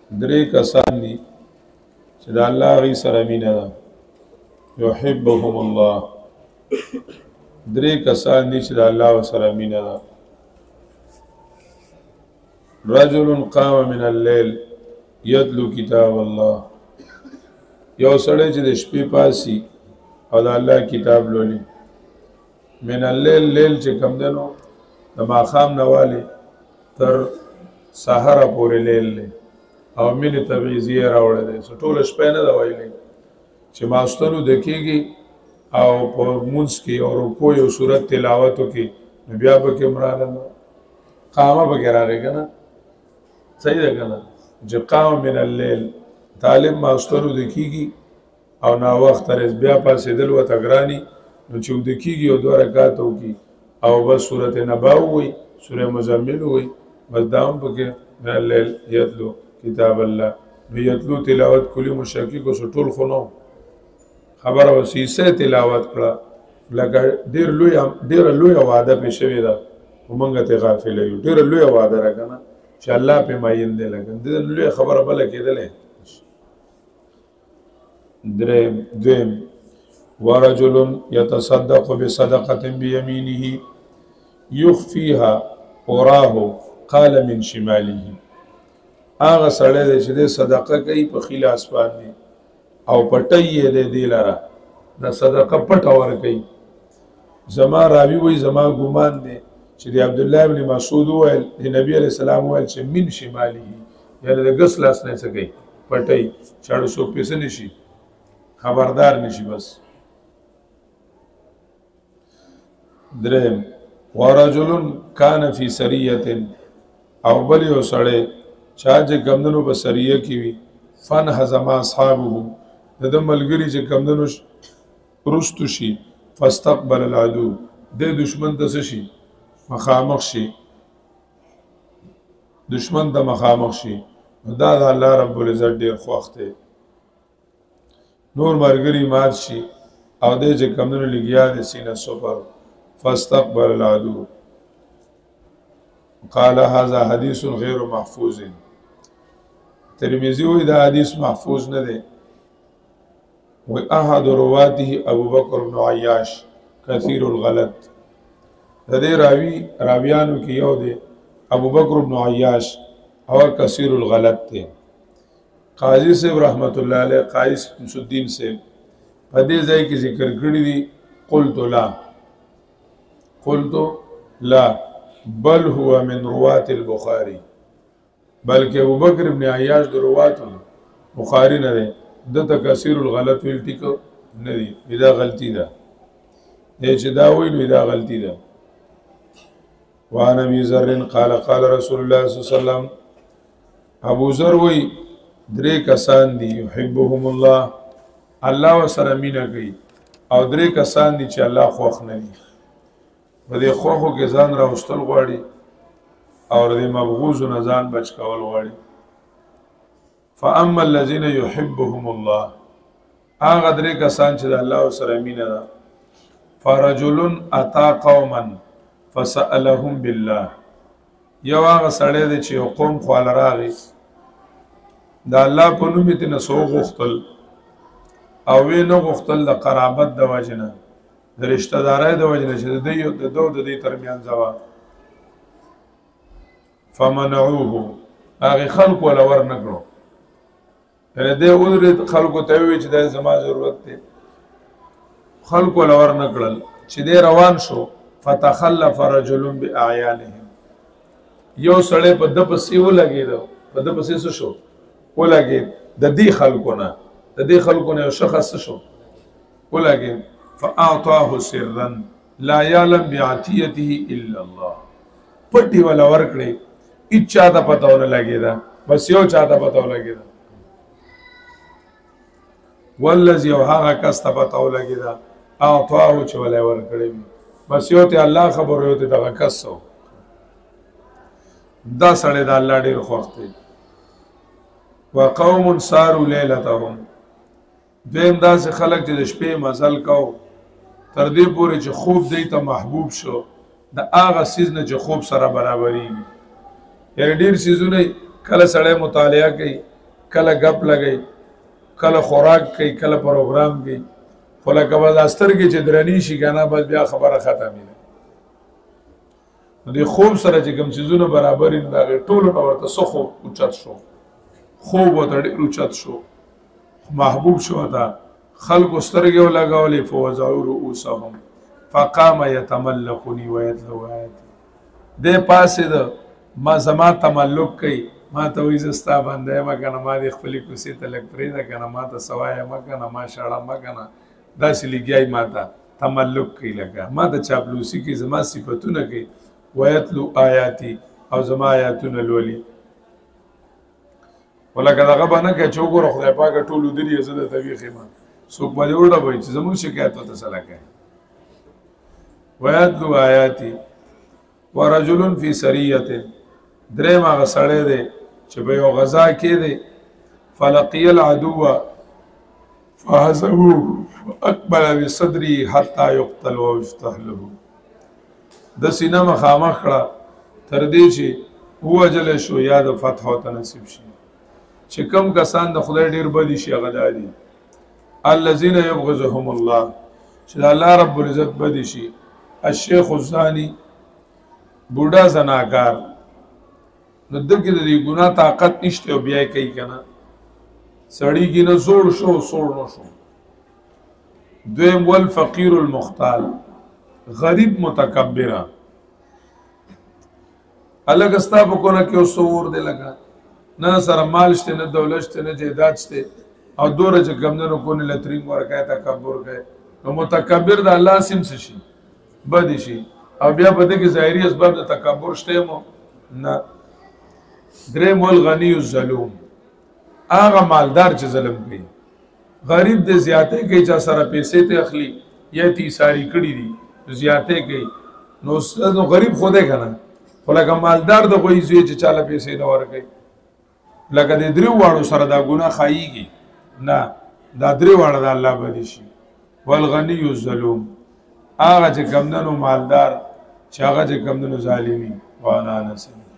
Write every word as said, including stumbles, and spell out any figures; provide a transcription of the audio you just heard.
درې کسان دي چې د الله غي سره مینه ده يحبهم الله درې کسان دي چې د الله سره مینه ده رجل قام من الليل يتلو كتاب الله یو سړی چې د شپې پاسي او د الله کتاب لولي من الليل لیل چې کم دنو د ماخام نواله تر سحر پورې لیل له او مینه تبعیضیه راوړل دي ټول شپه نه دا وایي چې ماسترو دکېږي او په مونږ کې او رکوع او سورت تلاوت کې بیا به کې مرانه قامه به راغی کنه صحیح ده کنه چې قام من الليل طالب ماسترو دکېږي او نا وخت تر بیا پاسې دل و تګرانی نو چې دکېږي او دوه رکعات وکي او بس سورت نبا وي سوره مزمل وي بس داوم پکې من الليل یتلو کتاب الله نو یتلو تلاوت کلی مشکی کو سټول خونو خبر او سیسه تلاوت کړه لکه ډیر لوی ډیر لوی وعده په شوی دا ومنګه ته غافل یو ډیر لوی وعده راکنه چې الله په ماین دی لګن دې لوی خبره بل کېدلې درې دیم ورجل يتصدق بصدقه بيمينه يخفيها وراه قال من شماله هغه سړی دی چې د صدقه کوي په خلاص باندې او پټي یې دی دی لاره دا صدقه پټه ور کوي زما راوی وای زما ګمان دی چې د عبد الله ابن مسعود ویل د نبی علی السلام ویل چې من شمالي یعنی د غس لاس نه څه کوي پټي چاړو سو پیسې نشي خبردار نشي بس درم ورجل کان فی سریه او بل یو سړی چا چې کمدنو په سریه کې وي فن هزما اصحابه د ملګری چې کمدنو رستو شي فاستقبل العدو د دشمن د شي مخامخ شي دشمن د مخامخ شي دا د الله رب العزت ډیر خوښته نور مرګري مات شي او د چې کمدنو لګیا د سینه سپر فاستقبل العدو قال هذا حديث غير محفوظ ترمذی وی دا حدیث محفوظ نه دی و احد رواته ابو بکر بن عیاش کثیر الغلط د دې راوی راویانو کې یو دی ابو بکر بن عیاش او کثیر الغلط دی قاضی صاحب رحمت الله علیه قاضی شمس الدین سے په دې ځای کې ذکر کړی دی قلت لا قلت لا بل هو من روات البخاري بلکہ ابو بکر ابن عیاش د روات بخاری نه ده د تکثیر الغلط ویل ټیکو نه دی دا غلطی ده دې چې دا ویل دا غلطی ده وان ابي ذر قال قال رسول الله صلی الله علیه وسلم ابو ذر وی درې کسان دي يحبهم الله الله وسره مینه کوي او درې کسان دي چې الله خوښ نه دي بده خوخو کې ځان راوستل غواړي او د مبغوض نه ځان بچ کول غواړي فاما الذين يحبهم الله هغه درې کسان چې د الله سره مینه ده فرجل اتى قوما فسالهم بالله یو هغه سړی دی چې قوم خو راغی د الله په نوم یې نه سو غختل او وی نه غختل د قرابت د وجنه د رشتہ دارای د وجنه چې د یو د دوه د دې ترمیان ځوا فمنعوه هغه خلق ولا ور نکړو یعنی د اول خلکو ته وی چې د زما ضرورت دی خلق ولا ور نکړل چې د روان شو فتخلف رجل باعيانهم یو سړی په د پسې ولګیدو په د پسې شو ولګید د دې خلکونه د دې خلکونه یو شخص شو ولګید فاعطاه سرا لا يعلم بعطيته الا الله پټي ولا ورکړي اچا ته پتاونه لګیدا بس یو چا ته پتاو لګیدا والذي هغه کس ته پتاو لګیدا اعطاه چې ولا ورکړي بس یو ته الله خبر یو ته دغه کسو دا سړی د الله ډیر خوښ دی وقوم ساروا ليلتهم دیم داسې خلک چې د شپې مزل کو تر دې پورې چې خوب دی ته محبوب شو د هغه سیز نه چې خوب سره برابرېږي یعنې ډېر سیزونه کله سړی مطالعه کوي کله غپ لګي کله خوراک کوي کله پروګرام کوي خو لکه بس سترګې چې درنی شي کنه بس بیا خبره ختمه نو دی خوب سره چې کوم چیزونه برابر دي دا ټول نو ورته سخو اوچت شو خوب وته ډیر اوچت شو محبوب شو تا خلق سترګې ولګولې فوزعوا رؤوسهم فقام يتملقني ويتلو آياتي دې پاسې د ما زما تملق کوي ما ته وې زستا باندې ما کنه ما دې خپل کوسي ته لګ پرې دا کنه ما ته سوای ما کنه ما شاړه ما کنه داسې لګیای ما ته تملق کوي لګا ما ته چاپلوسی کې زما صفاتونه کوي ويتلو آیاتی او زما آیاتونه لولي ولکه دغه باندې کې چې وګوره خدای پاک ټول دري عزت توی خېما څوک باندې وړه وای چې زموږ شکایت ته سره کوي ويتلو آیاتی ورجل فی سریه درې ما غسړې دي چې به یو غزا کې دي فلقي العدو فهزموه اقبل بصدري حتى يقتل ويفتح له د سینه مخامخ کړه تر دې چې هو جل شو یا د فتح او تنصیب شي چې کوم کسان د خدای ډیر بدی شي غدادي الذين يبغضهم الله چې الله رب العزت بدی شي الشيخ الزاني بوډا زناکار نو دغه د دې ګناه طاقت نشته او بیا کوي کنه سړی کې نه زوړ شو سوړ نو شو دویم والفقير المختال غریب متکبره الګ استا په کو نه کې وسور دی لگا نه سره مال شته نه دولت شته نه جیدات شته او دوره چې ګمنو کو نه لترین ورکای تکبر کوي نو متکبر د الله سیم شي بد شي او بیا په دې کې ظاهري اسباب د تکبر شته مو نه درې مول غنی الظلوم هغه مالدار چې ظلم کوي غریب د زیاته کوي چې سره پیسې ته اخلي یا تی ساری کړی دي زیاته کوي نو نو غریب خوده کنه ولکه مالدار د کوئی زوی چې چاله پیسې نه ورکړي لکه د درو واړو سره دا ګناه خایيږي نه دا درو واړه د الله باندې شي والغنی الظلوم هغه چې کمندونو مالدار چې هغه چې کمندونو ظالمي وانا نسل